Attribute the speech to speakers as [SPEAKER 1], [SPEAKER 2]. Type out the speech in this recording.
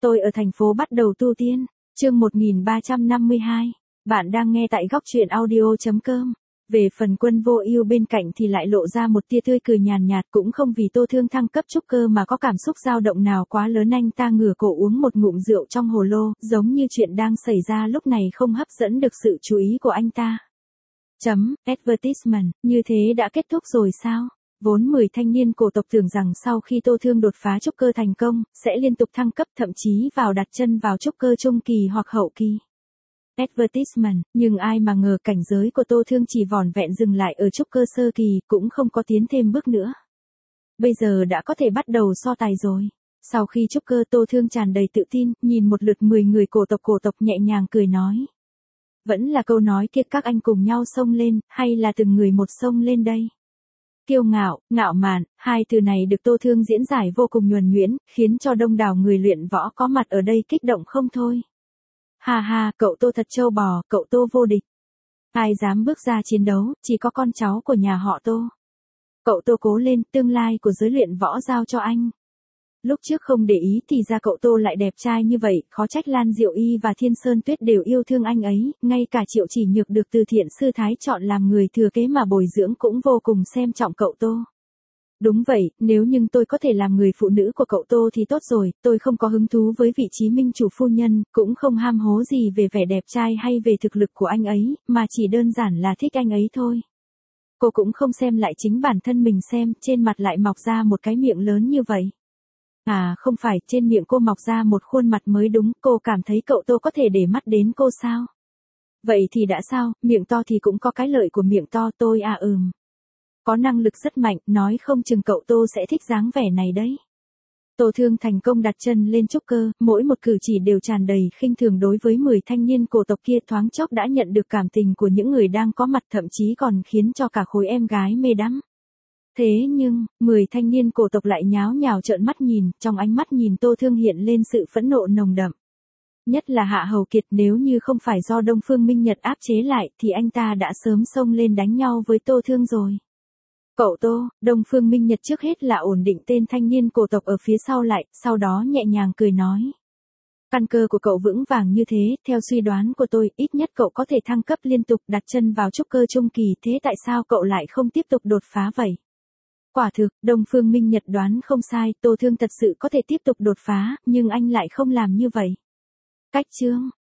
[SPEAKER 1] Tôi ở thành phố bắt đầu tu tiên. Chương 1352. Bạn đang nghe tại góc truyện audio.com. Về phần Quân Vô Ưu bên cạnh thì lại lộ ra một tia tươi cười nhàn nhạt, cũng không vì Tô Thương thăng cấp trúc cơ mà có cảm xúc dao động nào quá lớn. Anh ta ngửa cổ uống một ngụm rượu trong hồ lô, giống như chuyện đang xảy ra lúc này không hấp dẫn được sự chú ý của anh ta. Advertisement, như thế đã kết thúc rồi sao? Vốn 10 thanh niên cổ tộc tưởng rằng sau khi Tô Thương đột phá trúc cơ thành công, sẽ liên tục thăng cấp, thậm chí đặt chân vào trúc cơ trung kỳ hoặc hậu kỳ. Advertisement, nhưng ai mà ngờ cảnh giới của Tô Thương chỉ vỏn vẹn dừng lại ở trúc cơ sơ kỳ, cũng không có tiến thêm bước nữa. Bây giờ đã có thể bắt đầu so tài rồi. Sau khi trúc cơ, Tô Thương tràn đầy tự tin, nhìn một lượt 10 người cổ tộc nhẹ nhàng cười nói. Vẫn là câu nói kia, các anh cùng nhau xông lên, hay là từng người một xông lên đây? Kiêu ngạo, ngạo mạn, hai từ này được Tô Thương diễn giải vô cùng nhuần nhuyễn, khiến cho đông đảo người luyện võ có mặt ở đây kích động không thôi. Ha ha, cậu Tô thật trâu bò, cậu Tô vô địch. Ai dám bước ra chiến đấu, chỉ có con cháu của nhà họ Tô. Cậu Tô cố lên, tương lai của giới luyện võ giao cho anh. Lúc trước không để ý thì ra cậu Tô lại đẹp trai như vậy, khó trách Lan Diệu Y và Thiên Sơn Tuyết đều yêu thương anh ấy, ngay cả Triệu Chỉ Nhược được Từ Thiện sư thái chọn làm người thừa kế mà bồi dưỡng cũng vô cùng xem trọng cậu Tô. Đúng vậy, nếu nhưng tôi có thể làm người phụ nữ của cậu Tô thì tốt rồi, tôi không có hứng thú với vị trí minh chủ phu nhân, cũng không ham hố gì về vẻ đẹp trai hay về thực lực của anh ấy, mà chỉ đơn giản là thích anh ấy thôi. Cô cũng không xem lại chính bản thân mình xem, trên mặt lại mọc ra một cái miệng lớn như vậy. À không phải, trên miệng cô mọc ra một khuôn mặt mới đúng, cô cảm thấy cậu Tô có thể để mắt đến cô sao? Vậy thì đã sao, miệng to thì cũng có cái lợi của miệng to, tôi có năng lực rất mạnh, nói không chừng cậu Tô sẽ thích dáng vẻ này đấy. Tô Thương thành công đặt chân lên trúc cơ, mỗi một cử chỉ đều tràn đầy khinh thường đối với 10 thanh niên cổ tộc kia, thoáng chốc đã nhận được cảm tình của những người đang có mặt, thậm chí còn khiến cho cả khối em gái mê đắm. Thế nhưng, 10 thanh niên cổ tộc lại nháo nhào trợn mắt nhìn, trong ánh mắt nhìn Tô Thương hiện lên sự phẫn nộ nồng đậm. Nhất là Hạ Hầu Kiệt, nếu như không phải do Đông Phương Minh Nhật áp chế lại thì anh ta đã sớm xông lên đánh nhau với Tô Thương rồi. Cậu Tô, Đông Phương Minh Nhật trước hết là ổn định tên thanh niên cổ tộc ở phía sau lại, sau đó nhẹ nhàng cười nói. Căn cơ của cậu vững vàng như thế, theo suy đoán của tôi, ít nhất cậu có thể thăng cấp liên tục, đặt chân vào trúc cơ trung kỳ, thế tại sao cậu lại không tiếp tục đột phá vậy? Quả thực, Đông Phương Minh Nhật đoán không sai, Tô Thương thật sự có thể tiếp tục đột phá, nhưng anh lại không làm như vậy. Cách chương